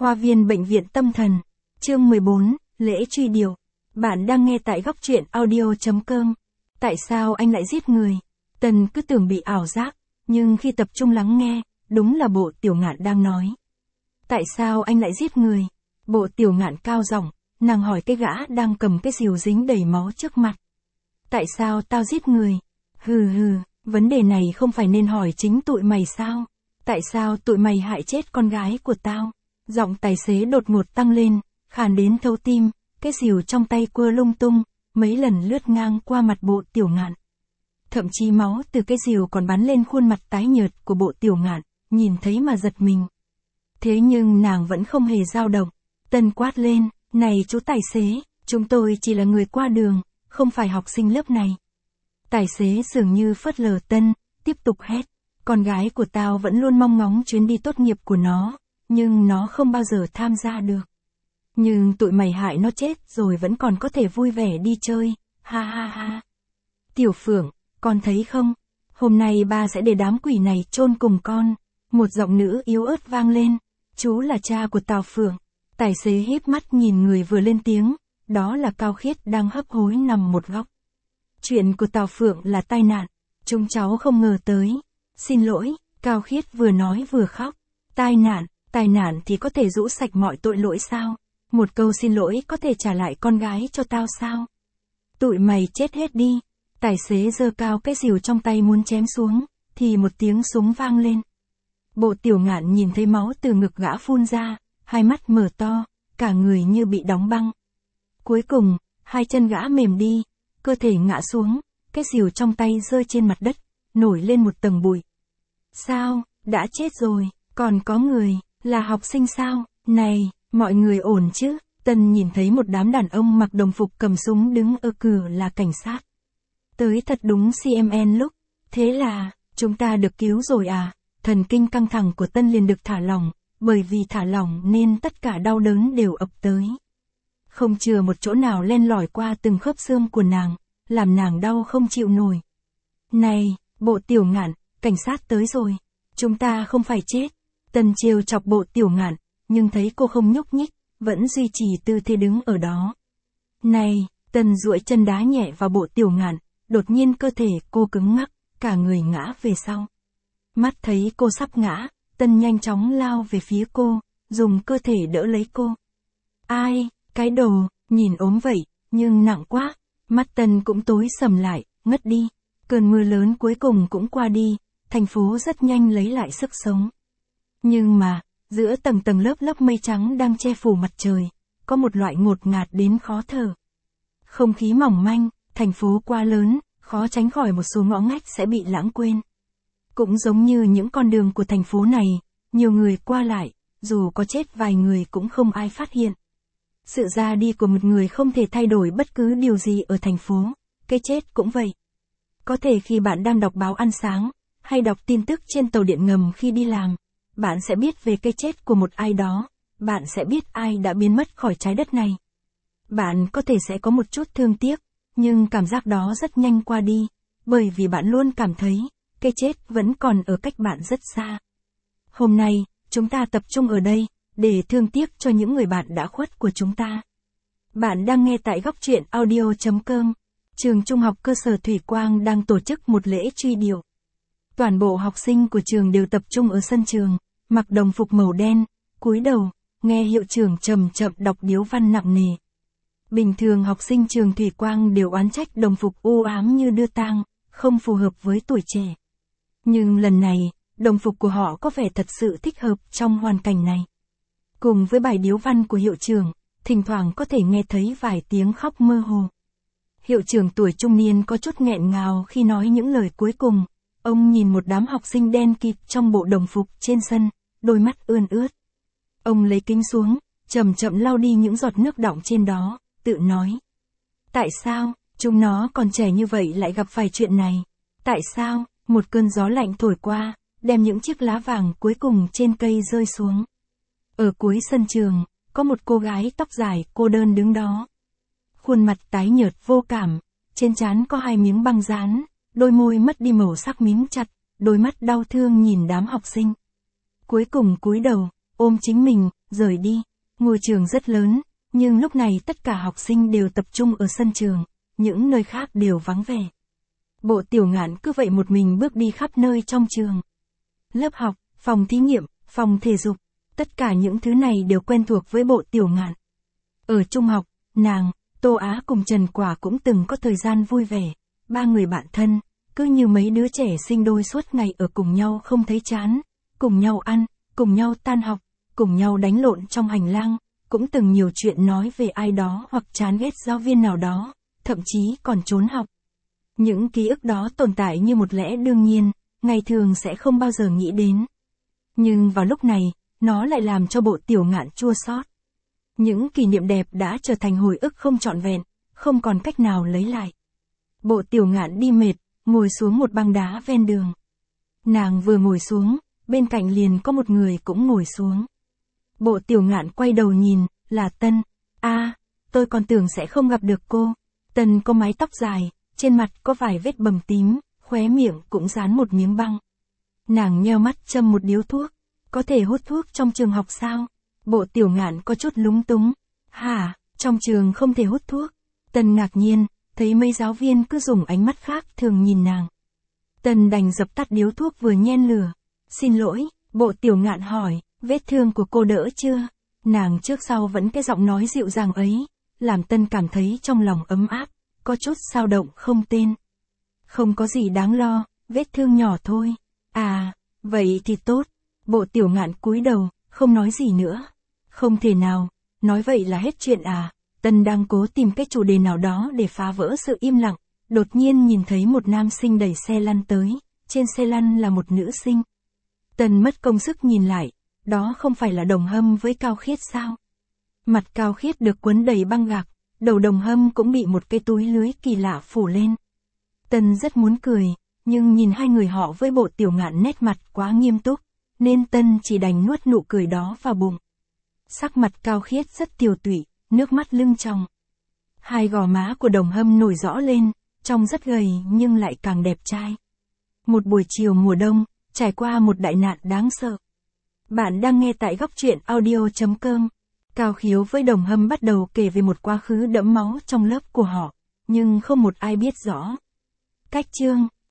Khoa viên Bệnh viện Tâm thần. Chương 14, lễ truy điệu. Bạn đang nghe tại góc truyện audio.com. Tại sao anh lại giết người? Tần cứ tưởng bị ảo giác, nhưng khi tập trung lắng nghe, đúng là Bộ Tiểu Ngạn đang nói. Tại sao anh lại giết người? Bộ Tiểu Ngạn cao giọng, nàng hỏi cái gã đang cầm cái rìu dính đầy máu trước mặt. Tại sao tao giết người? Hừ, vấn đề này không phải nên hỏi chính tụi mày sao? Tại sao tụi mày hại chết con gái của tao? Giọng tài xế đột ngột tăng lên, khàn đến thấu tim, cái rìu trong tay quơ lung tung, mấy lần lướt ngang qua mặt Bộ Tiểu Ngạn. Thậm chí máu từ cái rìu còn bắn lên khuôn mặt tái nhợt của Bộ Tiểu Ngạn, nhìn thấy mà giật mình. Thế nhưng nàng vẫn không hề dao động. Tân quát lên, này chú tài xế, chúng tôi chỉ là người qua đường, không phải học sinh lớp này. Tài xế dường như phớt lờ Tân, tiếp tục hét, con gái của tao vẫn luôn mong ngóng chuyến đi tốt nghiệp của nó, nhưng nó không bao giờ tham gia được. Nhưng tụi mày hại nó chết rồi vẫn còn có thể vui vẻ đi chơi, ha ha ha. Tiểu Phượng, con thấy không? Hôm nay ba sẽ để đám quỷ này chôn cùng con. Một giọng nữ yếu ớt vang lên. Chú là cha của Tào Phượng. Tài xế híp mắt nhìn người vừa lên tiếng. Đó là Cao Khiết đang hấp hối nằm một góc. Chuyện của Tào Phượng là tai nạn. Chúng cháu không ngờ tới. Xin lỗi, Cao Khiết vừa nói vừa khóc. Tai nạn thì có thể rũ sạch mọi tội lỗi sao? Một câu xin lỗi có thể trả lại con gái cho tao sao? Tụi mày chết hết đi. Tài xế giơ cao cái rìu trong tay muốn chém xuống, thì một tiếng súng vang lên. Bộ Tiểu Ngạn nhìn thấy máu từ ngực gã phun ra, hai mắt mở to, cả người như bị đóng băng. Cuối cùng, hai chân gã mềm đi, cơ thể ngã xuống, cái rìu trong tay rơi trên mặt đất, nổi lên một tầng bụi. Sao, đã chết rồi, còn có người, là học sinh sao? Này, mọi người ổn chứ? Tân nhìn thấy một đám đàn ông mặc đồng phục cầm súng đứng ở cửa là cảnh sát. Tới thật đúng CMN lúc, thế là, chúng ta được cứu rồi à? Thần kinh căng thẳng của Tân liền được thả lỏng, bởi vì thả lỏng nên tất cả đau đớn đều ập tới. Không chừa một chỗ nào len lỏi qua từng khớp xương của nàng, làm nàng đau không chịu nổi. Này, Bộ Tiểu Ngạn, cảnh sát tới rồi, chúng ta không phải chết. Tân trêu chọc Bộ Tiểu Ngạn, nhưng thấy cô không nhúc nhích, vẫn duy trì tư thế đứng ở đó. Này, Tân duỗi chân đá nhẹ vào Bộ Tiểu Ngạn, đột nhiên cơ thể cô cứng ngắc, cả người ngã về sau. Mắt thấy cô sắp ngã, Tân nhanh chóng lao về phía cô, dùng cơ thể đỡ lấy cô. Ai, cái đồ, nhìn ốm vậy, nhưng nặng quá. Mắt Tân cũng tối sầm lại, ngất đi. Cơn mưa lớn cuối cùng cũng qua đi, thành phố rất nhanh lấy lại sức sống. Nhưng mà, giữa tầng tầng lớp mây trắng đang che phủ mặt trời, có một loại ngột ngạt đến khó thở. Không khí mỏng manh, thành phố quá lớn, khó tránh khỏi một số ngõ ngách sẽ bị lãng quên. Cũng giống như những con đường của thành phố này, nhiều người qua lại, dù có chết vài người cũng không ai phát hiện. Sự ra đi của một người không thể thay đổi bất cứ điều gì ở thành phố, cái chết cũng vậy. Có thể khi bạn đang đọc báo ăn sáng, hay đọc tin tức trên tàu điện ngầm khi đi làm, bạn sẽ biết về cái chết của một ai đó, bạn sẽ biết ai đã biến mất khỏi trái đất này. Bạn có thể sẽ có một chút thương tiếc, nhưng cảm giác đó rất nhanh qua đi, bởi vì bạn luôn cảm thấy, cái chết vẫn còn ở cách bạn rất xa. Hôm nay, chúng ta tập trung ở đây, để thương tiếc cho những người bạn đã khuất của chúng ta. Bạn đang nghe tại góc truyện audio.com. Trường Trung học cơ sở Thủy Quang đang tổ chức một lễ truy điệu. Toàn bộ học sinh của trường đều tập trung ở sân trường, mặc đồng phục màu đen, cúi đầu, nghe hiệu trưởng chậm chậm đọc điếu văn nặng nề. Bình thường học sinh trường Thủy Quang đều oán trách đồng phục u ám như đưa tang, không phù hợp với tuổi trẻ. Nhưng lần này, đồng phục của họ có vẻ thật sự thích hợp trong hoàn cảnh này. Cùng với bài điếu văn của hiệu trưởng, thỉnh thoảng có thể nghe thấy vài tiếng khóc mơ hồ. Hiệu trưởng tuổi trung niên có chút nghẹn ngào khi nói những lời cuối cùng. Ông nhìn một đám học sinh đen kịt trong bộ đồng phục trên sân, đôi mắt ươn ướt. Ông lấy kính xuống, chậm chậm lau đi những giọt nước đọng trên đó, tự nói. Tại sao, chúng nó còn trẻ như vậy lại gặp phải chuyện này? Tại sao, một cơn gió lạnh thổi qua, đem những chiếc lá vàng cuối cùng trên cây rơi xuống. Ở cuối sân trường, có một cô gái tóc dài cô đơn đứng đó. Khuôn mặt tái nhợt vô cảm, trên trán có hai miếng băng dán, đôi môi mất đi màu sắc mím chặt, đôi mắt đau thương nhìn đám học sinh. Cuối cùng cúi đầu, ôm chính mình, rời đi. Ngôi trường rất lớn, nhưng lúc này tất cả học sinh đều tập trung ở sân trường, những nơi khác đều vắng vẻ. Bộ Tiểu Ngạn cứ vậy một mình bước đi khắp nơi trong trường. Lớp học, phòng thí nghiệm, phòng thể dục, tất cả những thứ này đều quen thuộc với Bộ Tiểu Ngạn. Ở trung học, nàng, Tô Á cùng Trần Quả cũng từng có thời gian vui vẻ, ba người bạn thân, cứ như mấy đứa trẻ sinh đôi suốt ngày ở cùng nhau không thấy chán, cùng nhau ăn, cùng nhau tan học, cùng nhau đánh lộn trong hành lang, cũng từng nhiều chuyện nói về ai đó hoặc chán ghét giáo viên nào đó, thậm chí còn trốn học. Những ký ức đó tồn tại như một lẽ đương nhiên, ngày thường sẽ không bao giờ nghĩ đến. Nhưng vào lúc này, nó lại làm cho Bộ Tiểu Ngạn chua xót. Những kỷ niệm đẹp đã trở thành hồi ức không trọn vẹn, không còn cách nào lấy lại. Bộ Tiểu Ngạn đi mệt, ngồi xuống một băng đá ven đường. Nàng vừa ngồi xuống, bên cạnh liền có một người cũng ngồi xuống. Bộ Tiểu Ngạn quay đầu nhìn, là Tân. Tôi còn tưởng sẽ không gặp được cô. Tân có mái tóc dài, trên mặt có vài vết bầm tím, khóe miệng cũng dán một miếng băng. Nàng nheo mắt châm một điếu thuốc. Có thể hút thuốc trong trường học sao? Bộ Tiểu Ngạn có chút lúng túng. Hả, trong trường không thể hút thuốc? Tân ngạc nhiên, thấy mấy giáo viên cứ dùng ánh mắt khác thường nhìn nàng. Tân đành dập tắt điếu thuốc vừa nhen lửa. Xin lỗi, Bộ Tiểu Ngạn hỏi, vết thương của cô đỡ chưa? Nàng trước sau vẫn cái giọng nói dịu dàng ấy, làm Tân cảm thấy trong lòng ấm áp, có chút xao động không tên. Không có gì đáng lo, vết thương nhỏ thôi. Vậy thì tốt. Bộ Tiểu Ngạn cúi đầu, không nói gì nữa. Không thể nào, nói vậy là hết chuyện à? Tân đang cố tìm cái chủ đề nào đó để phá vỡ sự im lặng, đột nhiên nhìn thấy một nam sinh đẩy xe lăn tới, trên xe lăn là một nữ sinh. Tân mất công sức nhìn lại, đó không phải là Đồng Hâm với Cao Khiết sao? Mặt Cao Khiết được quấn đầy băng gạc, đầu Đồng Hâm cũng bị một cái túi lưới kỳ lạ phủ lên. Tân rất muốn cười, nhưng nhìn hai người họ với Bộ Tiểu Ngạn nét mặt quá nghiêm túc, nên Tân chỉ đành nuốt nụ cười đó vào bụng. Sắc mặt Cao Khiết rất tiều tụy, nước mắt lưng tròng. Hai gò má của Đồng Hâm nổi rõ lên, trông rất gầy nhưng lại càng đẹp trai. Một buổi chiều mùa đông, trải qua một đại nạn đáng sợ. Bạn đang nghe tại góc truyện audio.com. Cao Khiếu với Đồng Hâm bắt đầu kể về một quá khứ đẫm máu trong lớp của họ, nhưng không một ai biết rõ. Cách chương